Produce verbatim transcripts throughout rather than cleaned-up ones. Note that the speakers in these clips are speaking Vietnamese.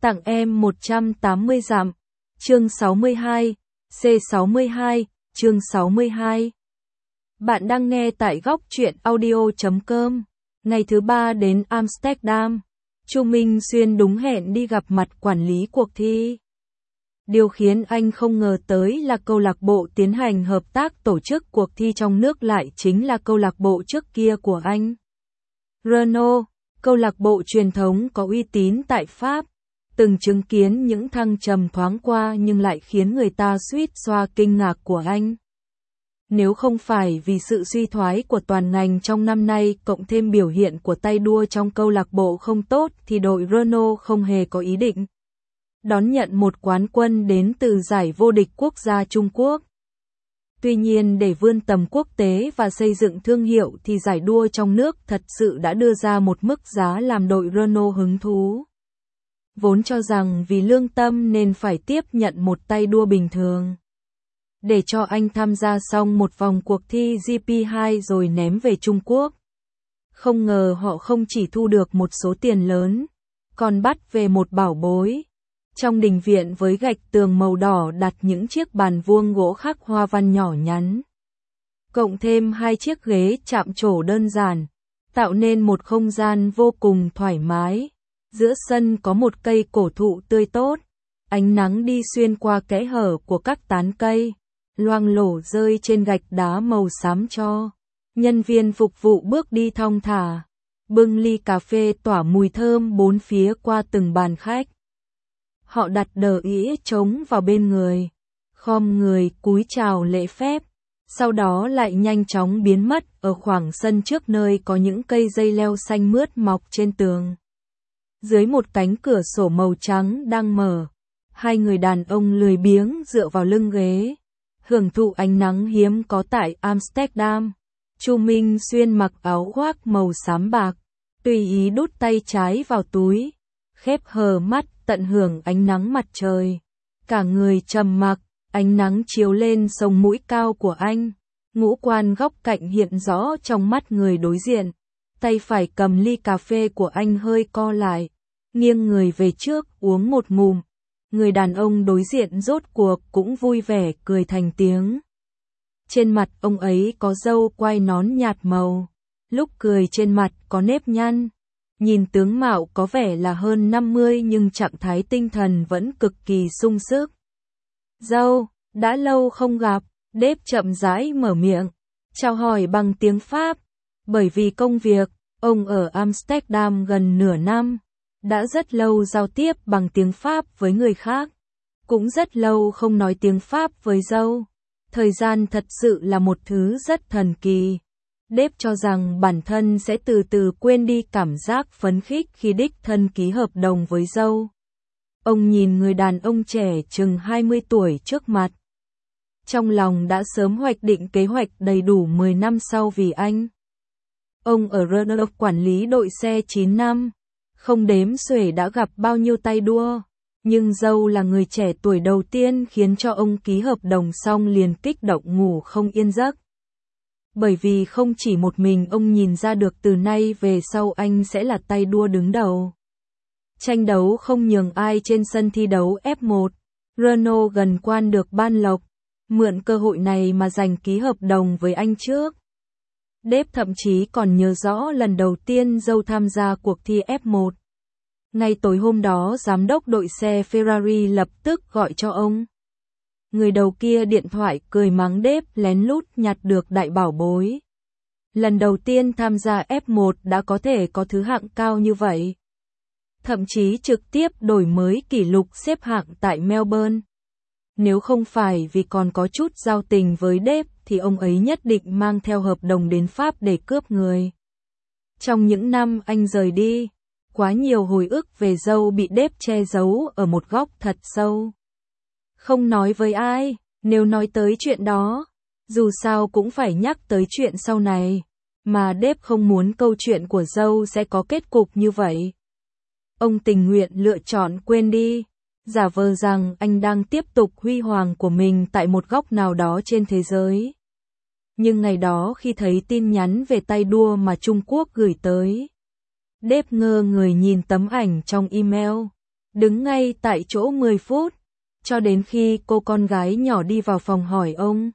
Tặng em một trăm tám mươi dặm. Chương sáu mươi hai, C sáu mươi hai, chương sáu mươi hai. Bạn đang nghe tại góc truyện audio chấm com. Ngày thứ ba đến Amsterdam, Chu Minh Xuyên đúng hẹn đi gặp mặt quản lý cuộc thi. Điều khiến anh không ngờ tới là câu lạc bộ tiến hành hợp tác tổ chức cuộc thi trong nước lại chính là câu lạc bộ trước kia của anh. Renault, câu lạc bộ truyền thống có uy tín tại Pháp, từng chứng kiến những thăng trầm thoáng qua nhưng lại khiến người ta suýt xoa kinh ngạc của anh. Nếu không phải vì sự suy thoái của toàn ngành trong năm nay cộng thêm biểu hiện của tay đua trong câu lạc bộ không tốt thì đội Renault không hề có ý định đón nhận một quán quân đến từ giải vô địch quốc gia Trung Quốc. Tuy nhiên để vươn tầm quốc tế và xây dựng thương hiệu thì giải đua trong nước thật sự đã đưa ra một mức giá làm đội Renault hứng thú. Vốn cho rằng vì lương tâm nên phải tiếp nhận một tay đua bình thường, để cho anh tham gia xong một vòng cuộc thi G P hai rồi ném về Trung Quốc. Không ngờ họ không chỉ thu được một số tiền lớn, còn bắt về một bảo bối. Trong đình viện với gạch tường màu đỏ đặt những chiếc bàn vuông gỗ khắc hoa văn nhỏ nhắn, cộng thêm hai chiếc ghế chạm trổ đơn giản, tạo nên một không gian vô cùng thoải mái. Giữa sân có một cây cổ thụ tươi tốt, ánh nắng đi xuyên qua kẽ hở của các tán cây, loang lổ rơi trên gạch đá màu xám cho. Nhân viên phục vụ bước đi thong thả, bưng ly cà phê tỏa mùi thơm bốn phía qua từng bàn khách. Họ đặt đờ ĩa trống vào bên người, khom người cúi chào lễ phép, sau đó lại nhanh chóng biến mất ở khoảng sân trước nơi có những cây dây leo xanh mướt mọc trên tường. Dưới một cánh cửa sổ màu trắng đang mở, hai người đàn ông lười biếng dựa vào lưng ghế, hưởng thụ ánh nắng hiếm có tại Amsterdam. Chu Minh Xuyên mặc áo khoác màu xám bạc, tùy ý đút tay trái vào túi, khép hờ mắt tận hưởng ánh nắng mặt trời. Cả người trầm mặc, ánh nắng chiếu lên sống mũi cao của anh, ngũ quan góc cạnh hiện rõ trong mắt người đối diện. Tay phải cầm ly cà phê của anh hơi co lại, nghiêng người về trước uống một ngụm. Người đàn ông đối diện rốt cuộc cũng vui vẻ cười thành tiếng. Trên mặt ông ấy có râu quai nón nhạt màu, lúc cười trên mặt có nếp nhăn. Nhìn tướng mạo có vẻ là hơn năm mươi nhưng trạng thái tinh thần vẫn cực kỳ sung sức. Dâu, đã lâu không gặp, Đếp chậm rãi mở miệng, chào hỏi bằng tiếng Pháp. Bởi vì công việc, ông ở Amsterdam gần nửa năm, đã rất lâu giao tiếp bằng tiếng Pháp với người khác, cũng rất lâu không nói tiếng Pháp với dâu. Thời gian thật sự là một thứ rất thần kỳ. Đếp cho rằng bản thân sẽ từ từ quên đi cảm giác phấn khích khi đích thân ký hợp đồng với dâu. Ông nhìn người đàn ông trẻ chừng hai mươi tuổi trước mặt, trong lòng đã sớm hoạch định kế hoạch đầy đủ mười năm sau vì anh. Ông ở Renault quản lý đội xe chín năm, không đếm xuể đã gặp bao nhiêu tay đua, nhưng dâu là người trẻ tuổi đầu tiên khiến cho ông ký hợp đồng xong liền kích động ngủ không yên giấc. Bởi vì không chỉ một mình ông nhìn ra được từ nay về sau anh sẽ là tay đua đứng đầu. Tranh đấu không nhường ai trên sân thi đấu F một, Renault gần quan được ban lộc, mượn cơ hội này mà giành ký hợp đồng với anh trước. Đếp thậm chí còn nhớ rõ lần đầu tiên dâu tham gia cuộc thi F một. Ngay tối hôm đó giám đốc đội xe Ferrari lập tức gọi cho ông. Người đầu kia điện thoại cười mắng Đếp lén lút nhặt được đại bảo bối. Lần đầu tiên tham gia F một đã có thể có thứ hạng cao như vậy. Thậm chí trực tiếp đổi mới kỷ lục xếp hạng tại Melbourne. Nếu không phải vì còn có chút giao tình với Đếp thì ông ấy nhất định mang theo hợp đồng đến Pháp để cướp người. Trong những năm anh rời đi, quá nhiều hồi ức về dâu bị Đếp che giấu ở một góc thật sâu. Không nói với ai, nếu nói tới chuyện đó, dù sao cũng phải nhắc tới chuyện sau này, mà Đếp không muốn câu chuyện của dâu sẽ có kết cục như vậy. Ông tình nguyện lựa chọn quên đi, giả vờ rằng anh đang tiếp tục huy hoàng của mình tại một góc nào đó trên thế giới. Nhưng ngày đó khi thấy tin nhắn về tay đua mà Trung Quốc gửi tới, Đếp ngơ người nhìn tấm ảnh trong email. đứng ngay tại chỗ mười phút, cho đến khi cô con gái nhỏ đi vào phòng hỏi ông.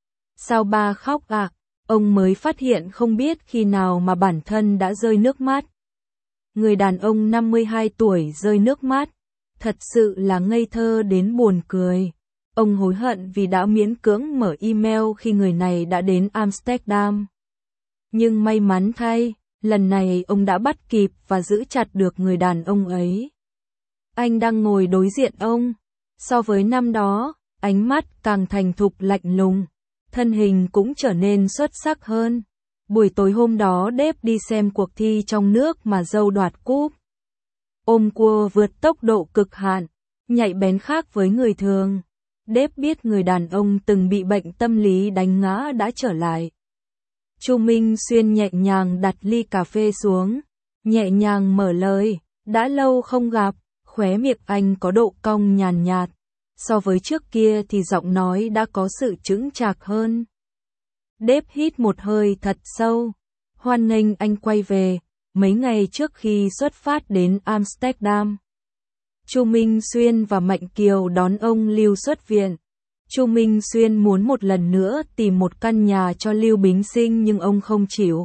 Sao ba khóc à? Ông mới phát hiện không biết khi nào mà bản thân đã rơi nước mắt. Người đàn ông năm mươi hai tuổi rơi nước mắt, thật sự là ngây thơ đến buồn cười. Ông hối hận vì đã miễn cưỡng mở email khi người này đã đến Amsterdam. Nhưng may mắn thay, lần này ông đã bắt kịp và giữ chặt được người đàn ông ấy. Anh đang ngồi đối diện ông. So với năm đó, ánh mắt càng thành thục lạnh lùng, thân hình cũng trở nên xuất sắc hơn. Buổi tối hôm đó Dave đi xem cuộc thi trong nước mà dâu đoạt cúp. Ôm cua vượt tốc độ cực hạn, nhạy bén khác với người thường. Dave biết người đàn ông từng bị bệnh tâm lý đánh ngã đã trở lại. Chu Minh Xuyên nhẹ nhàng đặt ly cà phê xuống, nhẹ nhàng mở lời, đã lâu không gặp, khóe miệng anh có độ cong nhàn nhạt. So với trước kia thì giọng nói đã có sự chững chạc hơn. Dave hít một hơi thật sâu, hoan nghênh anh quay về, mấy ngày trước khi xuất phát đến Amsterdam. Chu Minh Xuyên và Mạnh Kiều đón ông Lưu xuất viện. Chu Minh Xuyên muốn một lần nữa tìm một căn nhà cho Lưu Bính Sinh nhưng ông không chịu.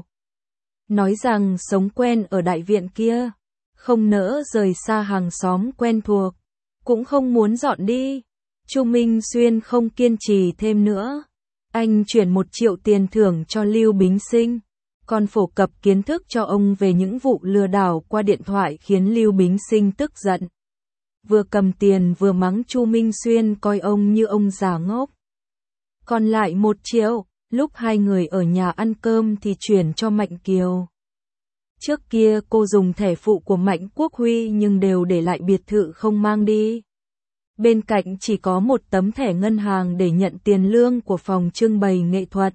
Nói rằng sống quen ở đại viện kia, không nỡ rời xa hàng xóm quen thuộc, cũng không muốn dọn đi. Chu Minh Xuyên không kiên trì thêm nữa. Anh chuyển một triệu tiền thưởng cho Lưu Bính Sinh, còn phổ cập kiến thức cho ông về những vụ lừa đảo qua điện thoại khiến Lưu Bính Sinh tức giận. Vừa cầm tiền vừa mắng Chu Minh Xuyên coi ông như ông già ngốc. Còn lại một triệu, lúc hai người ở nhà ăn cơm thì chuyển cho Mạnh Kiều. Trước kia cô dùng thẻ phụ của Mạnh Quốc Huy nhưng đều để lại biệt thự không mang đi. Bên cạnh chỉ có một tấm thẻ ngân hàng để nhận tiền lương của phòng trưng bày nghệ thuật.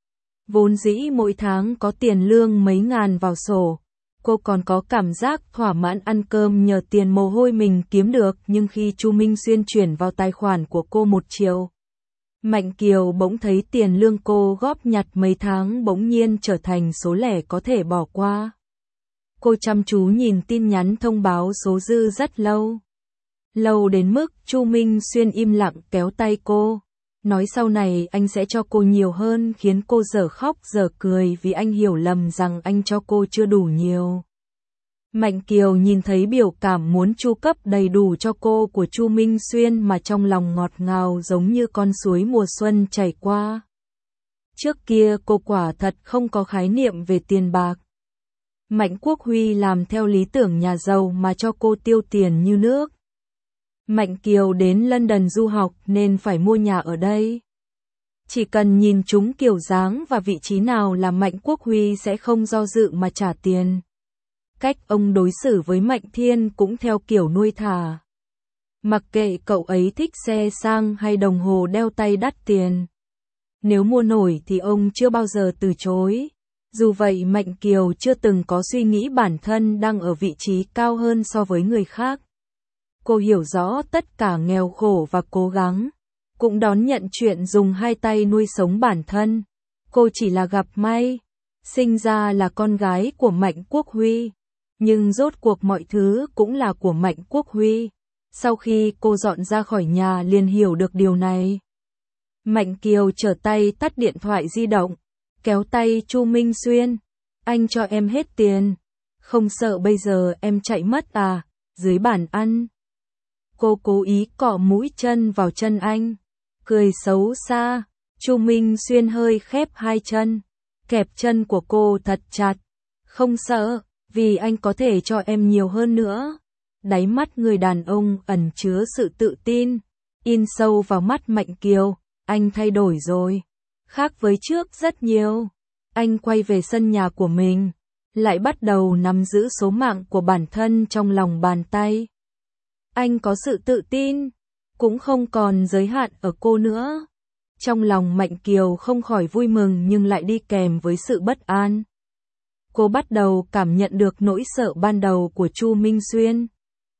Vốn dĩ mỗi tháng có tiền lương mấy ngàn vào sổ. Cô còn có cảm giác thỏa mãn ăn cơm nhờ tiền mồ hôi mình kiếm được, nhưng khi Chu Minh Xuyên chuyển vào tài khoản của cô một triệu, Mạnh Kiều bỗng thấy tiền lương cô góp nhặt mấy tháng bỗng nhiên trở thành số lẻ có thể bỏ qua. Cô chăm chú nhìn tin nhắn thông báo số dư rất lâu. Lâu đến mức Chu Minh Xuyên im lặng kéo tay cô, nói sau này anh sẽ cho cô nhiều hơn, khiến cô dở khóc dở cười vì anh hiểu lầm rằng anh cho cô chưa đủ nhiều. Mạnh Kiều nhìn thấy biểu cảm muốn chu cấp đầy đủ cho cô của Chu Minh Xuyên mà trong lòng ngọt ngào giống như con suối mùa xuân chảy qua. Trước kia cô quả thật không có khái niệm về tiền bạc. Mạnh Quốc Huy làm theo lý tưởng nhà giàu mà cho cô tiêu tiền như nước. Mạnh Kiều đến London du học nên phải mua nhà ở đây. Chỉ cần nhìn chúng kiểu dáng và vị trí nào là Mạnh Quốc Huy sẽ không do dự mà trả tiền. Cách ông đối xử với Mạnh Thiên cũng theo kiểu nuôi thả. Mặc kệ cậu ấy thích xe sang hay đồng hồ đeo tay đắt tiền. Nếu mua nổi thì ông chưa bao giờ từ chối. Dù vậy Mạnh Kiều chưa từng có suy nghĩ bản thân đang ở vị trí cao hơn so với người khác. Cô hiểu rõ tất cả nghèo khổ và cố gắng, cũng đón nhận chuyện dùng hai tay nuôi sống bản thân. Cô chỉ là gặp may, sinh ra là con gái của Mạnh Quốc Huy, nhưng rốt cuộc mọi thứ cũng là của Mạnh Quốc Huy. Sau khi cô dọn ra khỏi nhà liền hiểu được điều này. Mạnh Kiều trở tay tắt điện thoại di động, kéo tay Chu Minh Xuyên. Anh cho em hết tiền, không sợ bây giờ em chạy mất à, dưới bàn ăn. Cô cố ý cọ mũi chân vào chân anh, cười xấu xa. Chu Minh Xuyên hơi khép hai chân, kẹp chân của cô thật chặt. Không sợ, vì anh có thể cho em nhiều hơn nữa. Đáy mắt người đàn ông ẩn chứa sự tự tin, in sâu vào mắt Mạnh Kiều. Anh thay đổi rồi, khác với trước rất nhiều. Anh quay về sân nhà của mình, lại bắt đầu nắm giữ số mạng của bản thân trong lòng bàn tay. Anh có sự tự tin, cũng không còn giới hạn ở cô nữa. Trong lòng Mạnh Kiều không khỏi vui mừng nhưng lại đi kèm với sự bất an. Cô bắt đầu cảm nhận được nỗi sợ ban đầu của Chu Minh Xuyên.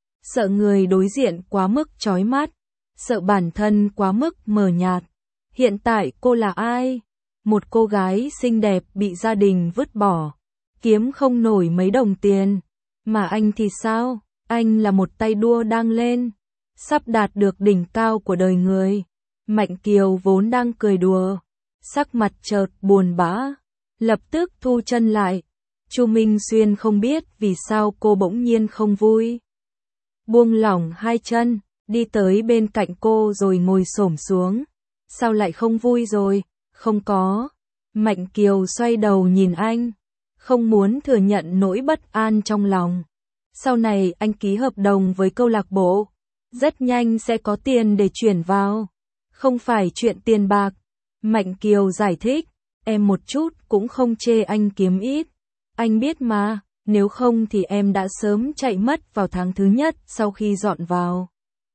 Sợ người đối diện quá mức chói mắt, sợ bản thân quá mức mờ nhạt. Hiện tại cô là ai? Một cô gái xinh đẹp bị gia đình vứt bỏ, kiếm không nổi mấy đồng tiền. Mà anh thì sao? Anh là một tay đua đang lên, sắp đạt được đỉnh cao của đời người. Mạnh Kiều vốn đang cười đùa, sắc mặt chợt buồn bã, lập tức thu chân lại. Chu Minh Xuyên không biết vì sao cô bỗng nhiên không vui. Buông lỏng hai chân, đi tới bên cạnh cô rồi ngồi xổm xuống. Sao lại không vui rồi? Không có. Mạnh Kiều xoay đầu nhìn anh, không muốn thừa nhận nỗi bất an trong lòng. Sau này anh ký hợp đồng với câu lạc bộ, rất nhanh sẽ có tiền để chuyển vào. Không phải chuyện tiền bạc. Mạnh Kiều giải thích, em một chút cũng không chê anh kiếm ít. Anh biết mà, nếu không thì em đã sớm chạy mất vào tháng thứ nhất sau khi dọn vào.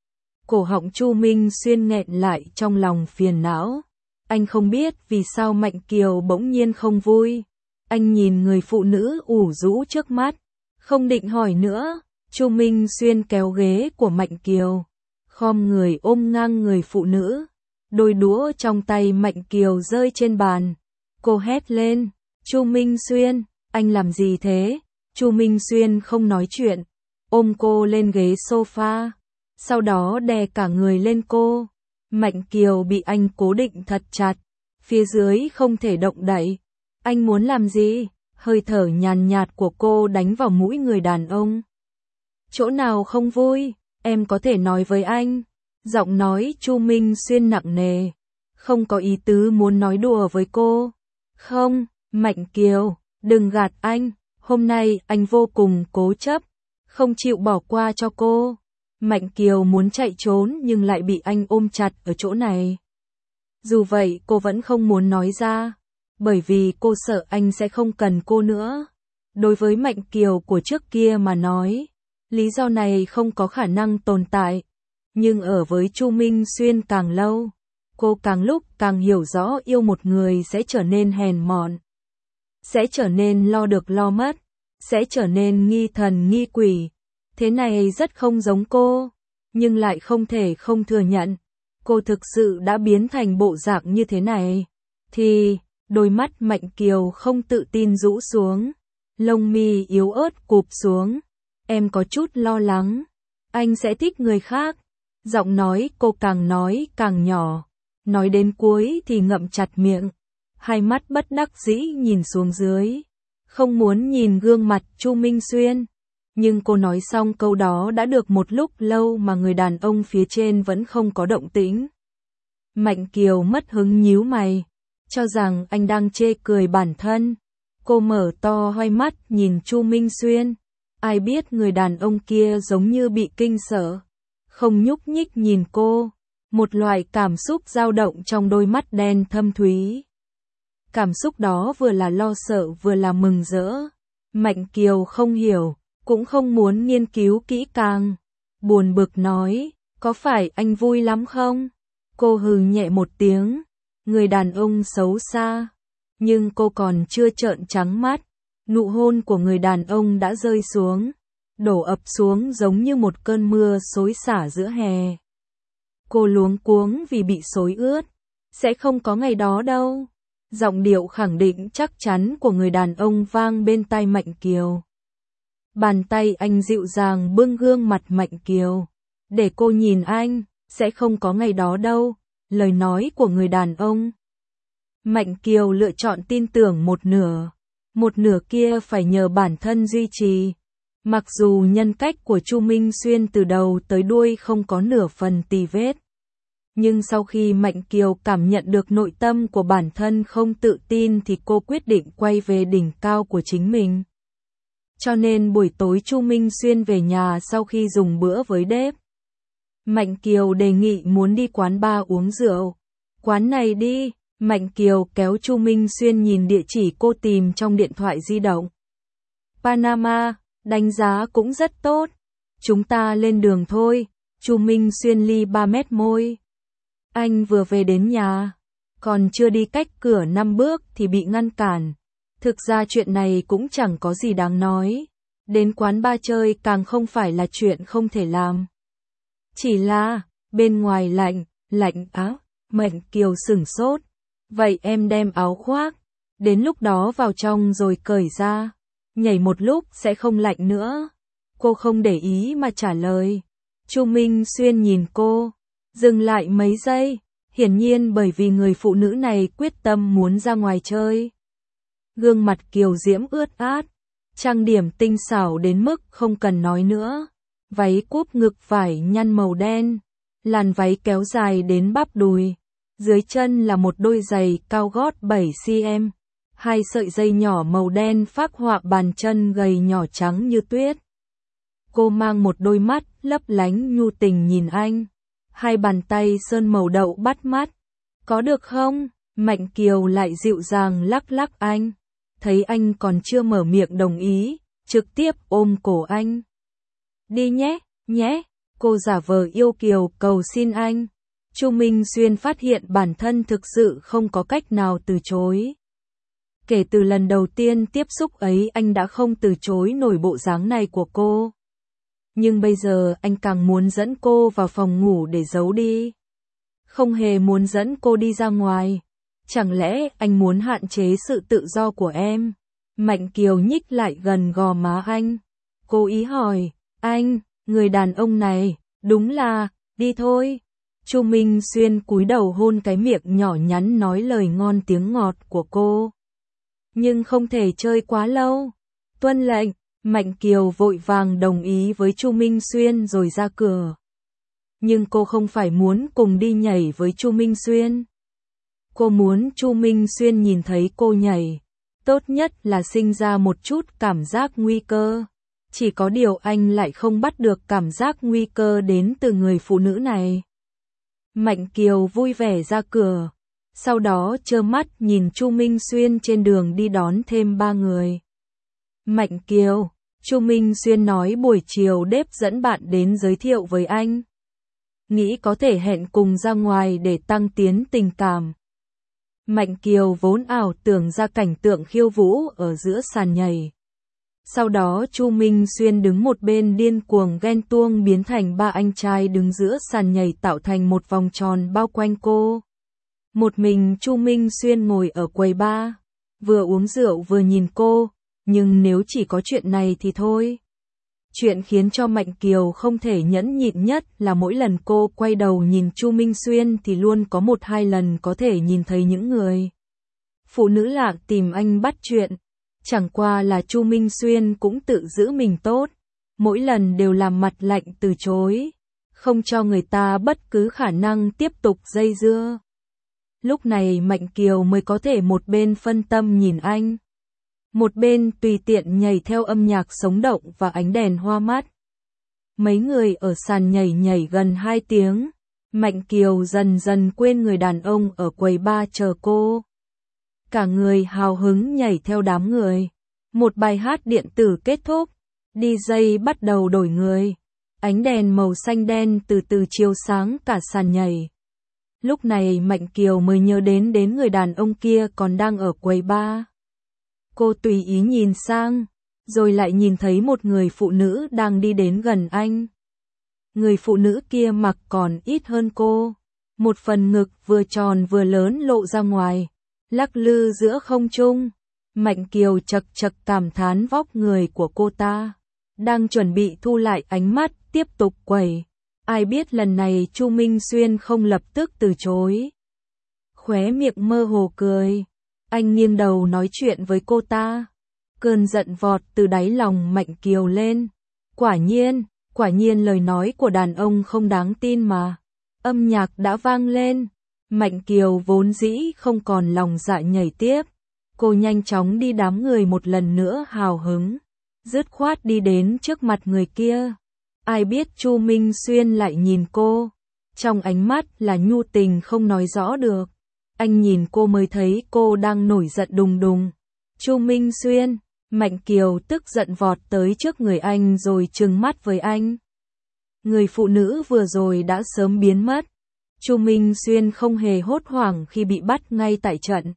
Cổ họng Chu Minh Xuyên nghẹn lại trong lòng phiền não. Anh không biết vì sao Mạnh Kiều bỗng nhiên không vui. Anh nhìn người phụ nữ ủ rũ trước mắt, không định hỏi nữa. Chu Minh Xuyên kéo ghế của Mạnh Kiều, khom người ôm ngang người phụ nữ. Đôi đũa trong tay Mạnh Kiều rơi trên bàn. Cô hét lên, Chu Minh Xuyên, anh làm gì thế? Chu Minh Xuyên không nói chuyện, ôm cô lên ghế sofa, sau đó đè cả người lên cô. Mạnh Kiều bị anh cố định thật chặt, phía dưới không thể động đậy. Anh muốn làm gì? Hơi thở nhàn nhạt của cô đánh vào mũi người đàn ông. Chỗ nào không vui, em có thể nói với anh. Giọng nói Chu Minh Xuyên nặng nề, không có ý tứ muốn nói đùa với cô. Không, Mạnh Kiều, đừng gạt anh, hôm nay anh vô cùng cố chấp, không chịu bỏ qua cho cô. Mạnh Kiều muốn chạy trốn nhưng lại bị anh ôm chặt ở chỗ này. Dù vậy cô vẫn không muốn nói ra, bởi vì cô sợ anh sẽ không cần cô nữa. Đối với Mạnh Kiều của trước kia mà nói, lý do này không có khả năng tồn tại. Nhưng ở với Chu Minh Xuyên càng lâu, cô càng lúc càng hiểu rõ yêu một người sẽ trở nên hèn mọn, sẽ trở nên lo được lo mất, sẽ trở nên nghi thần nghi quỷ. Thế này rất không giống cô, nhưng lại không thể không thừa nhận. Cô thực sự đã biến thành bộ dạng như thế này. Thì, đôi mắt Mạnh Kiều không tự tin rũ xuống, lông mi yếu ớt cụp xuống. Em có chút lo lắng, anh sẽ thích người khác. Giọng nói cô càng nói càng nhỏ, nói đến cuối thì ngậm chặt miệng, hai mắt bất đắc dĩ nhìn xuống dưới, không muốn nhìn gương mặt Chu Minh Xuyên. Nhưng cô nói xong câu đó đã được một lúc lâu mà người đàn ông phía trên vẫn không có động tĩnh. Mạnh Kiều mất hứng nhíu mày, cho rằng anh đang chê cười bản thân. Cô mở to hai mắt nhìn Chu Minh Xuyên, ai biết người đàn ông kia giống như bị kinh sợ, không nhúc nhích nhìn cô, một loại cảm xúc dao động trong đôi mắt đen thâm thúy. Cảm xúc đó vừa là lo sợ vừa là mừng rỡ. Mạnh Kiều không hiểu, cũng không muốn nghiên cứu kỹ càng. Buồn bực nói, có phải anh vui lắm không? Cô hừ nhẹ một tiếng, người đàn ông xấu xa. Nhưng cô còn chưa trợn trắng mắt, nụ hôn của người đàn ông đã rơi xuống, đổ ập xuống giống như một cơn mưa xối xả giữa hè. Cô luống cuống vì bị xối ướt, sẽ không có ngày đó đâu. Giọng điệu khẳng định chắc chắn của người đàn ông vang bên tai Mạnh Kiều. Bàn tay anh dịu dàng bưng gương mặt Mạnh Kiều, để cô nhìn anh, sẽ không có ngày đó đâu. Lời nói của người đàn ông. Mạnh Kiều lựa chọn tin tưởng một nửa, một nửa kia phải nhờ bản thân duy trì. Mặc dù nhân cách của Chu Minh Xuyên từ đầu tới đuôi không có nửa phần tì vết, nhưng sau khi Mạnh Kiều cảm nhận được nội tâm của bản thân không tự tin thì cô quyết định quay về đỉnh cao của chính mình. Cho nên buổi tối Chu Minh Xuyên về nhà sau khi dùng bữa với Đếp, Mạnh Kiều đề nghị muốn đi quán bar uống rượu. Quán này đi. Mạnh Kiều kéo Chu Minh Xuyên nhìn địa chỉ cô tìm trong điện thoại di động. Panama, đánh giá cũng rất tốt. Chúng ta lên đường thôi. Chu Minh Xuyên li ba mét môi. Anh vừa về đến nhà, còn chưa đi cách cửa năm bước thì bị ngăn cản. Thực ra chuyện này cũng chẳng có gì đáng nói. Đến quán bar chơi càng không phải là chuyện không thể làm. Chỉ là, bên ngoài lạnh, lạnh áo. Mạnh Kiều sửng sốt. Vậy em đem áo khoác, đến lúc đó vào trong rồi cởi ra, nhảy một lúc sẽ không lạnh nữa. Cô không để ý mà trả lời. Chu Minh Xuyên nhìn cô, dừng lại mấy giây, hiển nhiên bởi vì người phụ nữ này quyết tâm muốn ra ngoài chơi. Gương mặt kiều diễm ướt át, trang điểm tinh xảo đến mức không cần nói nữa. Váy cúp ngực vải nhăn màu đen, làn váy kéo dài đến bắp đùi. Dưới chân là một đôi giày cao gót bảy xăng-ti-mét. Hai sợi dây nhỏ màu đen phác họa bàn chân gầy nhỏ trắng như tuyết. Cô mang một đôi mắt lấp lánh nhu tình nhìn anh. Hai bàn tay sơn màu đậu bắt mắt. Có được không? Mạnh Kiều lại dịu dàng lắc lắc anh. Thấy anh còn chưa mở miệng đồng ý, trực tiếp ôm cổ anh. Đi nhé, nhé. Cô giả vờ yêu kiều cầu xin anh. Chu Minh Xuyên phát hiện bản thân thực sự không có cách nào từ chối. Kể từ lần đầu tiên tiếp xúc ấy anh đã không từ chối nổi bộ dáng này của cô. Nhưng bây giờ anh càng muốn dẫn cô vào phòng ngủ để giấu đi. Không hề muốn dẫn cô đi ra ngoài. Chẳng lẽ anh muốn hạn chế sự tự do của em? Mạnh Kiều nhích lại gần gò má anh. Cô ý hỏi, anh, người đàn ông này, đúng là, đi thôi. Chu Minh Xuyên cúi đầu hôn cái miệng nhỏ nhắn nói lời ngon tiếng ngọt của cô. Nhưng không thể chơi quá lâu. Tuân lệnh, Mạnh Kiều vội vàng đồng ý với Chu Minh Xuyên rồi ra cửa. Nhưng cô không phải muốn cùng đi nhảy với Chu Minh Xuyên. Cô muốn Chu Minh Xuyên nhìn thấy cô nhảy. Tốt nhất là sinh ra một chút cảm giác nguy cơ. Chỉ có điều anh lại không bắt được cảm giác nguy cơ đến từ người phụ nữ này. Mạnh Kiều vui vẻ ra cửa. Sau đó trơ mắt nhìn Chu Minh Xuyên trên đường đi đón thêm ba người. Mạnh Kiều, Chu Minh Xuyên nói buổi chiều đếp dẫn bạn đến giới thiệu với anh. Nghĩ có thể hẹn cùng ra ngoài để tăng tiến tình cảm. Mạnh Kiều vốn ảo tưởng ra cảnh tượng khiêu vũ ở giữa sàn nhảy. Sau đó Chu Minh Xuyên đứng một bên điên cuồng ghen tuông biến thành ba anh trai đứng giữa sàn nhảy tạo thành một vòng tròn bao quanh cô. Một mình Chu Minh Xuyên ngồi ở quầy bar, vừa uống rượu vừa nhìn cô, nhưng nếu chỉ có chuyện này thì thôi. Chuyện khiến cho Mạnh Kiều không thể nhẫn nhịn nhất là mỗi lần cô quay đầu nhìn Chu Minh Xuyên thì luôn có một hai lần có thể nhìn thấy những người phụ nữ lạ tìm anh bắt chuyện. Chẳng qua là Chu Minh Xuyên cũng tự giữ mình tốt, mỗi lần đều làm mặt lạnh từ chối, không cho người ta bất cứ khả năng tiếp tục dây dưa. Lúc này Mạnh Kiều mới có thể một bên phân tâm nhìn anh, một bên tùy tiện nhảy theo âm nhạc sống động và ánh đèn hoa mắt. Mấy người ở sàn nhảy nhảy gần hai tiếng, Mạnh Kiều dần dần quên người đàn ông ở quầy bar chờ cô. Cả người hào hứng nhảy theo đám người. Một bài hát điện tử kết thúc, đi jây bắt đầu đổi người. Ánh đèn màu xanh đen từ từ chiếu sáng cả sàn nhảy. Lúc này Mạnh Kiều mới nhớ đến đến người đàn ông kia còn đang ở quầy bar. Cô tùy ý nhìn sang, rồi lại nhìn thấy một người phụ nữ đang đi đến gần anh. Người phụ nữ kia mặc còn ít hơn cô. Một phần ngực vừa tròn vừa lớn lộ ra ngoài, lắc lư giữa không trung. Mạnh Kiều chật chật cảm thán vóc người của cô ta. Đang chuẩn bị thu lại ánh mắt, tiếp tục quẩy. Ai biết lần này Chu Minh Xuyên không lập tức từ chối. Khóe miệng mơ hồ cười. Anh nghiêng đầu nói chuyện với cô ta. Cơn giận vọt từ đáy lòng Mạnh Kiều lên. Quả nhiên, quả nhiên lời nói của đàn ông không đáng tin mà. Âm nhạc đã vang lên. Mạnh Kiều vốn dĩ không còn lòng dạ nhảy tiếp. Cô nhanh chóng đi đám người một lần nữa hào hứng. Dứt khoát đi đến trước mặt người kia. Ai biết Chu Minh Xuyên lại nhìn cô. Trong ánh mắt là nhu tình không nói rõ được. Anh nhìn cô mới thấy cô đang nổi giận đùng đùng. Chu Minh Xuyên, Mạnh Kiều tức giận vọt tới trước người anh rồi trừng mắt với anh. Người phụ nữ vừa rồi đã sớm biến mất. Chu Minh Xuyên không hề hốt hoảng khi bị bắt ngay tại trận.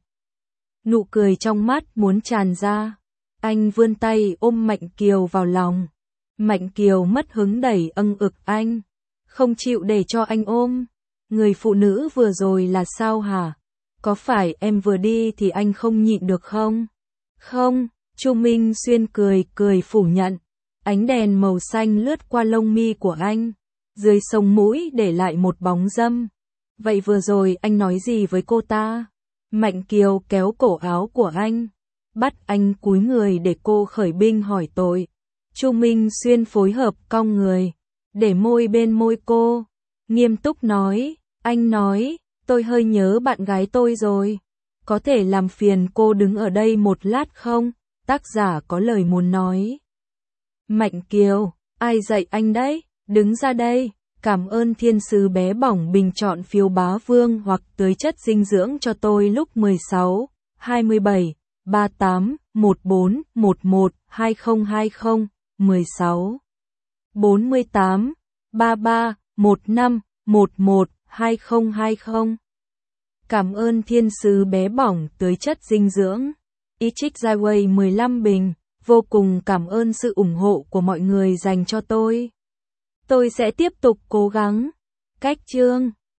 Nụ cười trong mắt muốn tràn ra. Anh vươn tay ôm Mạnh Kiều vào lòng. Mạnh Kiều mất hứng đẩy âng ực anh. Không chịu để cho anh ôm. Người phụ nữ vừa rồi là sao hả? Có phải em vừa đi thì anh không nhịn được không? Không, Chu Minh Xuyên cười cười phủ nhận. Ánh đèn màu xanh lướt qua lông mi của anh, dưới sống mũi để lại một bóng râm. Vậy vừa rồi anh nói gì với cô ta? Mạnh Kiều kéo cổ áo của anh, bắt anh cúi người để cô khởi binh hỏi tội. Chu Minh Xuyên phối hợp cong người, để môi bên môi cô, nghiêm túc nói, anh nói, tôi hơi nhớ bạn gái tôi rồi. Có thể làm phiền cô đứng ở đây một lát không? Tác giả có lời muốn nói. Mạnh Kiều, ai dạy anh đấy? Đứng ra đây. Cảm ơn thiên sứ bé bỏng bình chọn phiếu bá vương hoặc tưới chất dinh dưỡng cho tôi lúc mười sáu, hai mươi bảy, ba mươi tám, mười bốn, mười một, hai không hai không, mười sáu, bốn mươi tám, ba mươi ba, mười lăm, mười một, hai không hai không. Cảm ơn thiên sứ bé bỏng tưới chất dinh dưỡng. Ichik Jaiwei mười lăm bình, vô cùng cảm ơn sự ủng hộ của mọi người dành cho tôi. Tôi sẽ tiếp tục cố gắng. Cách chương